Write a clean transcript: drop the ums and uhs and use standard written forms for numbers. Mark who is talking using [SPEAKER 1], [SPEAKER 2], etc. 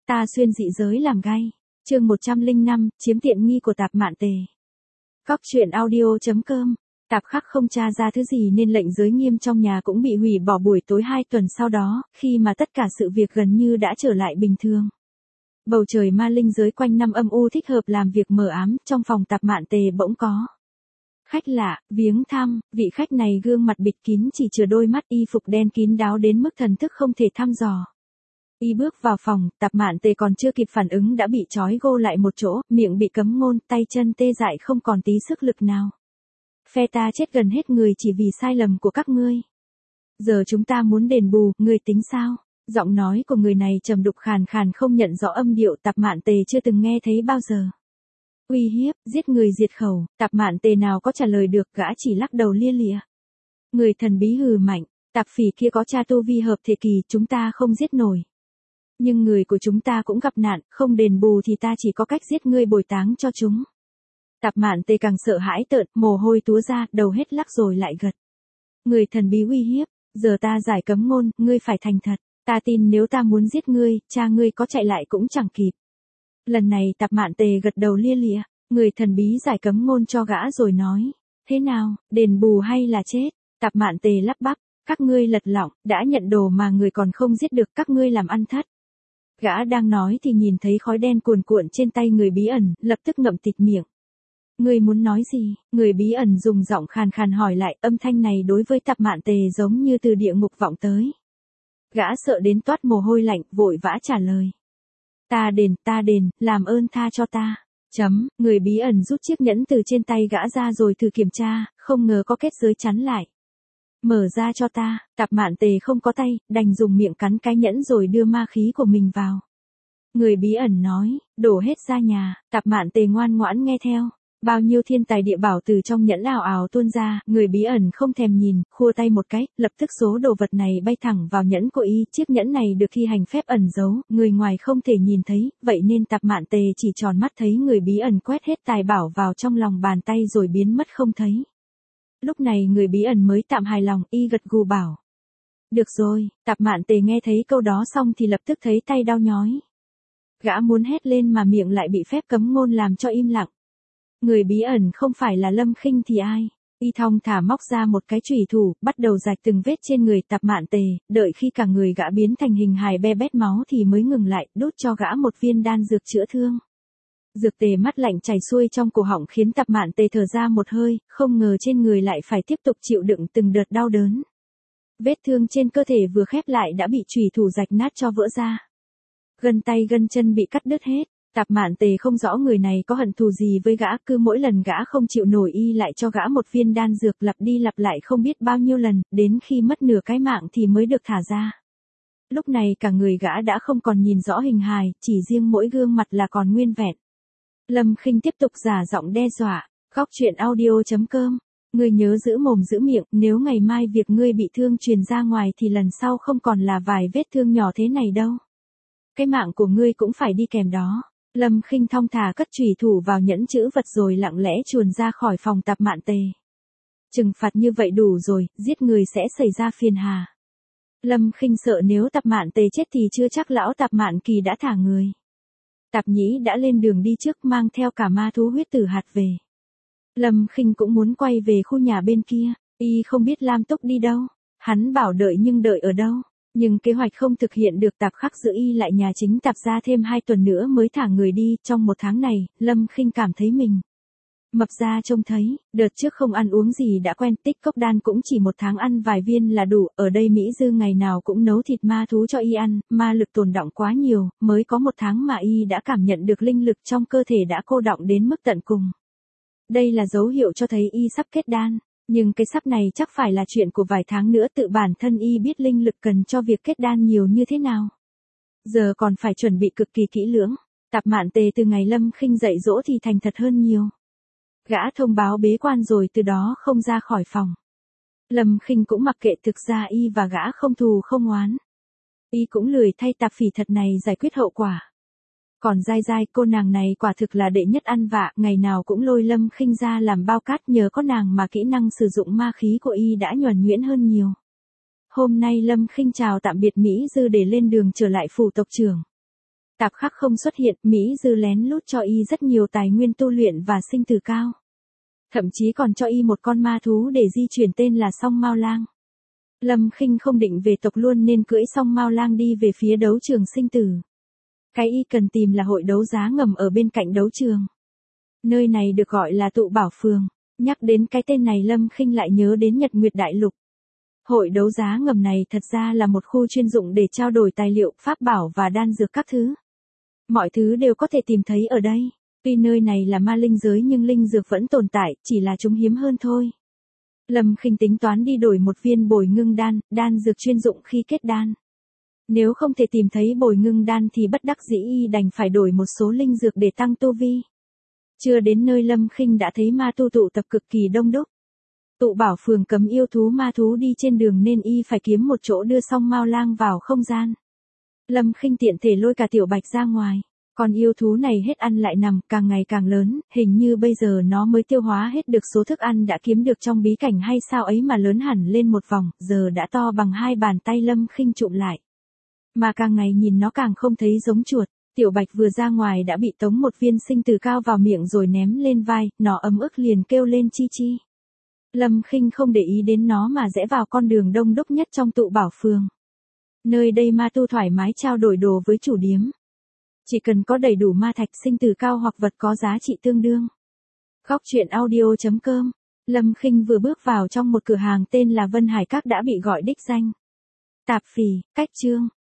[SPEAKER 1] Ta xuyên dị giới làm gay. Chương 105, chiếm tiện nghi của Tạp Mạn Tề. Cóc truyện audio.com. Tạp Khắc không tra ra thứ gì nên lệnh giới nghiêm trong nhà cũng bị hủy bỏ buổi tối 2 tuần sau đó, khi mà tất cả sự việc gần như đã trở lại bình thường. Bầu trời ma linh giới quanh năm âm u thích hợp làm việc mờ ám, trong phòng Tạp Mạn Tề bỗng có khách lạ, viếng thăm. Vị khách này gương mặt bịt kín, chỉ chừa đôi mắt, y phục đen kín đáo đến mức thần thức không thể thăm dò. Y bước vào phòng, Tạp Mạn Tề còn chưa kịp phản ứng đã bị trói gô lại một chỗ, miệng bị cấm ngôn, tay chân tê dại không còn tí sức lực nào. Phe ta chết gần hết người chỉ vì sai lầm của các ngươi. Giờ chúng ta muốn đền bù, ngươi tính sao? Giọng nói của người này trầm đục khàn khàn không nhận rõ âm điệu, Tạp Mạn Tề chưa từng nghe thấy bao giờ. Uy hiếp, giết người diệt khẩu, Tạp Mạn Tề nào có trả lời được, gã chỉ lắc đầu lia lịa. Người thần bí hừ mạnh, Tạp Phỉ kia có cha tu vi hợp thể kỳ, chúng ta không giết nổi. Nhưng người của chúng ta cũng gặp nạn, không đền bù thì ta chỉ có cách giết ngươi bồi táng cho chúng. Tạp Mạn Tề càng sợ hãi tợn, mồ hôi túa ra, đầu hết lắc rồi lại gật. Người thần bí uy hiếp, giờ ta giải cấm ngôn, ngươi phải thành thật, ta tin nếu ta muốn giết ngươi, cha ngươi có chạy lại cũng chẳng kịp. Lần này Tạp Mạn Tề gật đầu lia lịa, người thần bí giải cấm ngôn cho gã rồi nói, thế nào, đền bù hay là chết? Tạp Mạn Tề lắp bắp, các ngươi lật lọng, đã nhận đồ mà người còn không giết được, các ngươi làm ăn thất. Gã đang nói thì nhìn thấy khói đen cuồn cuộn trên tay người bí ẩn, lập tức ngậm tịt miệng. Ngươi muốn nói gì? Người bí ẩn dùng giọng khàn khàn hỏi lại, âm thanh này đối với Tạp Mạn Tề giống như từ địa ngục vọng tới. Gã sợ đến toát mồ hôi lạnh, vội vã trả lời. Ta đền, làm ơn tha cho ta. Người bí ẩn rút chiếc nhẫn từ trên tay gã ra rồi thử kiểm tra, không ngờ có kết giới chắn lại. Mở ra cho ta. Tạp Mạn Tề không có tay, đành dùng miệng cắn cái nhẫn rồi đưa ma khí của mình vào. Người bí ẩn nói, đổ hết ra nhà. Tạp Mạn Tề ngoan ngoãn nghe theo. Bao nhiêu thiên tài địa bảo từ trong nhẫn ào ào tuôn ra, người bí ẩn không thèm nhìn, khua tay một cái, lập tức số đồ vật này bay thẳng vào nhẫn của y. Chiếc nhẫn này được thi hành phép ẩn giấu, người ngoài không thể nhìn thấy, vậy nên Tạp Mạn Tề chỉ tròn mắt thấy người bí ẩn quét hết tài bảo vào trong lòng bàn tay rồi biến mất không thấy. Lúc này người bí ẩn mới tạm hài lòng, y gật gù bảo. Được rồi. Tạp Mạn Tề nghe thấy câu đó xong thì lập tức thấy tay đau nhói. Gã muốn hét lên mà miệng lại bị phép cấm ngôn làm cho im lặng. Người bí ẩn không phải là Lâm Khinh thì ai? Y thong thả móc ra một cái chùy thủ, bắt đầu rạch từng vết trên người Tạp Mạn Tề, đợi khi cả người gã biến thành hình hài be bét máu thì mới ngừng lại, đút cho gã một viên đan dược chữa thương. Dược tề mát lạnh chảy xuôi trong cổ họng khiến Tạp Mạn Tề thở ra một hơi, không ngờ trên người lại phải tiếp tục chịu đựng từng đợt đau đớn. Vết thương trên cơ thể vừa khép lại đã bị chùy thủ rạch nát cho vỡ ra. Gân tay gân chân bị cắt đứt hết. Tạp Mạn Tề không rõ người này có hận thù gì với gã, cứ mỗi lần gã không chịu nổi y lại cho gã một viên đan dược, lặp đi lặp lại không biết bao nhiêu lần, đến khi mất nửa cái mạng thì mới được thả ra. Lúc này cả người gã đã không còn nhìn rõ hình hài, chỉ riêng mỗi gương mặt là còn nguyên vẹn. Lâm Khinh tiếp tục giả giọng đe dọa, Cóc truyện audio.com. Ngươi nhớ giữ mồm giữ miệng, nếu ngày mai việc ngươi bị thương truyền ra ngoài thì lần sau không còn là vài vết thương nhỏ thế này đâu. Cái mạng của ngươi cũng phải đi kèm đó. Lâm Khinh thong thả cất chùy thủ vào nhẫn chữ vật rồi lặng lẽ chuồn ra khỏi phòng Tạp Mạn Tề. Trừng phạt như vậy đủ rồi, giết người sẽ xảy ra phiền hà. Lâm Khinh sợ nếu Tạp Mạn Tề chết thì chưa chắc lão Tạp Mạn Kỳ đã thả người. Tạp Nhĩ đã lên đường đi trước mang theo cả ma thú huyết tử hạt về. Lâm Khinh cũng muốn quay về khu nhà bên kia, y không biết Lam Túc đi đâu. Hắn bảo đợi nhưng đợi ở đâu. Nhưng kế hoạch không thực hiện được, Tạp Khắc giữ y lại nhà chính Tạp gia thêm 2 tuần nữa mới thả người đi. Trong 1 tháng này, Lâm Khinh cảm thấy mình mập ra trông thấy, đợt trước không ăn uống gì đã quen, tích cốc đan cũng chỉ 1 tháng ăn vài viên là đủ, ở đây Mỹ Dư ngày nào cũng nấu thịt ma thú cho y ăn, ma lực tồn đọng quá nhiều, mới có 1 tháng mà y đã cảm nhận được linh lực trong cơ thể đã cô đọng đến mức tận cùng. Đây là dấu hiệu cho thấy y sắp kết đan. Nhưng cái sắp này chắc phải là chuyện của vài tháng nữa, tự bản thân y biết linh lực cần cho việc kết đan nhiều như thế nào. Giờ còn phải chuẩn bị cực kỳ kỹ lưỡng. Tạp Mạn Tề từ ngày Lâm Khinh dạy dỗ thì thành thật hơn nhiều. Gã thông báo bế quan rồi từ đó không ra khỏi phòng. Lâm Khinh cũng mặc kệ, thực ra y và gã không thù không oán. Y cũng lười thay Tạp Phỉ thật này giải quyết hậu quả. Còn Giai Giai, cô nàng này quả thực là đệ nhất ăn vạ, ngày nào cũng lôi Lâm Khinh ra làm bao cát, nhờ có nàng mà kỹ năng sử dụng ma khí của y đã nhuần nhuyễn hơn nhiều. Hôm nay Lâm Khinh chào tạm biệt Mỹ Dư để lên đường trở lại phủ tộc trưởng. Tạp khắc không xuất hiện, Mỹ Dư lén lút cho y rất nhiều tài nguyên tu luyện và sinh tử cao. Thậm chí còn cho y một con ma thú để di chuyển tên là Song Mao Lang. Lâm Khinh không định về tộc luôn nên cưỡi Song Mao Lang đi về phía đấu trường sinh tử. Cái y cần tìm là hội đấu giá ngầm ở bên cạnh đấu trường. Nơi này được gọi là Tụ Bảo Phường. Nhắc đến cái tên này Lâm Khinh lại nhớ đến Nhật Nguyệt Đại Lục. Hội đấu giá ngầm này thật ra là một khu chuyên dụng để trao đổi tài liệu, pháp bảo và đan dược các thứ. Mọi thứ đều có thể tìm thấy ở đây. Tuy nơi này là ma linh giới nhưng linh dược vẫn tồn tại, chỉ là chúng hiếm hơn thôi. Lâm Khinh tính toán đi đổi một viên bồi ngưng đan, đan dược chuyên dụng khi kết đan. Nếu không thể tìm thấy bồi ngưng đan thì bất đắc dĩ y đành phải đổi một số linh dược để tăng tu vi. Chưa đến nơi Lâm Khinh đã thấy ma tu tụ tập cực kỳ đông đúc. Tụ Bảo Phường cấm yêu thú ma thú đi trên đường nên y phải kiếm một chỗ đưa Song Mao Lang vào không gian. Lâm Khinh tiện thể lôi cả Tiểu Bạch ra ngoài. Con yêu thú này hết ăn lại nằm, càng ngày càng lớn, hình như bây giờ nó mới tiêu hóa hết được số thức ăn đã kiếm được trong bí cảnh hay sao ấy mà lớn hẳn lên một vòng, giờ đã to bằng 2 bàn tay Lâm Khinh chụm lại. Mà càng ngày nhìn nó càng không thấy giống chuột. Tiểu Bạch vừa ra ngoài đã bị tống một viên sinh tử cao vào miệng rồi ném lên vai, nó ấm ức liền kêu lên chi chi. Lâm Khinh không để ý đến nó mà rẽ vào con đường đông đúc nhất trong Tụ Bảo Phường. Nơi đây ma tu thoải mái trao đổi đồ với chủ điếm. Chỉ cần có đầy đủ ma thạch sinh tử cao hoặc vật có giá trị tương đương. Góc truyện audio.com. Lâm Khinh vừa bước vào trong một cửa hàng tên là Vân Hải Các đã bị gọi đích danh. Tạp phì, cách chương.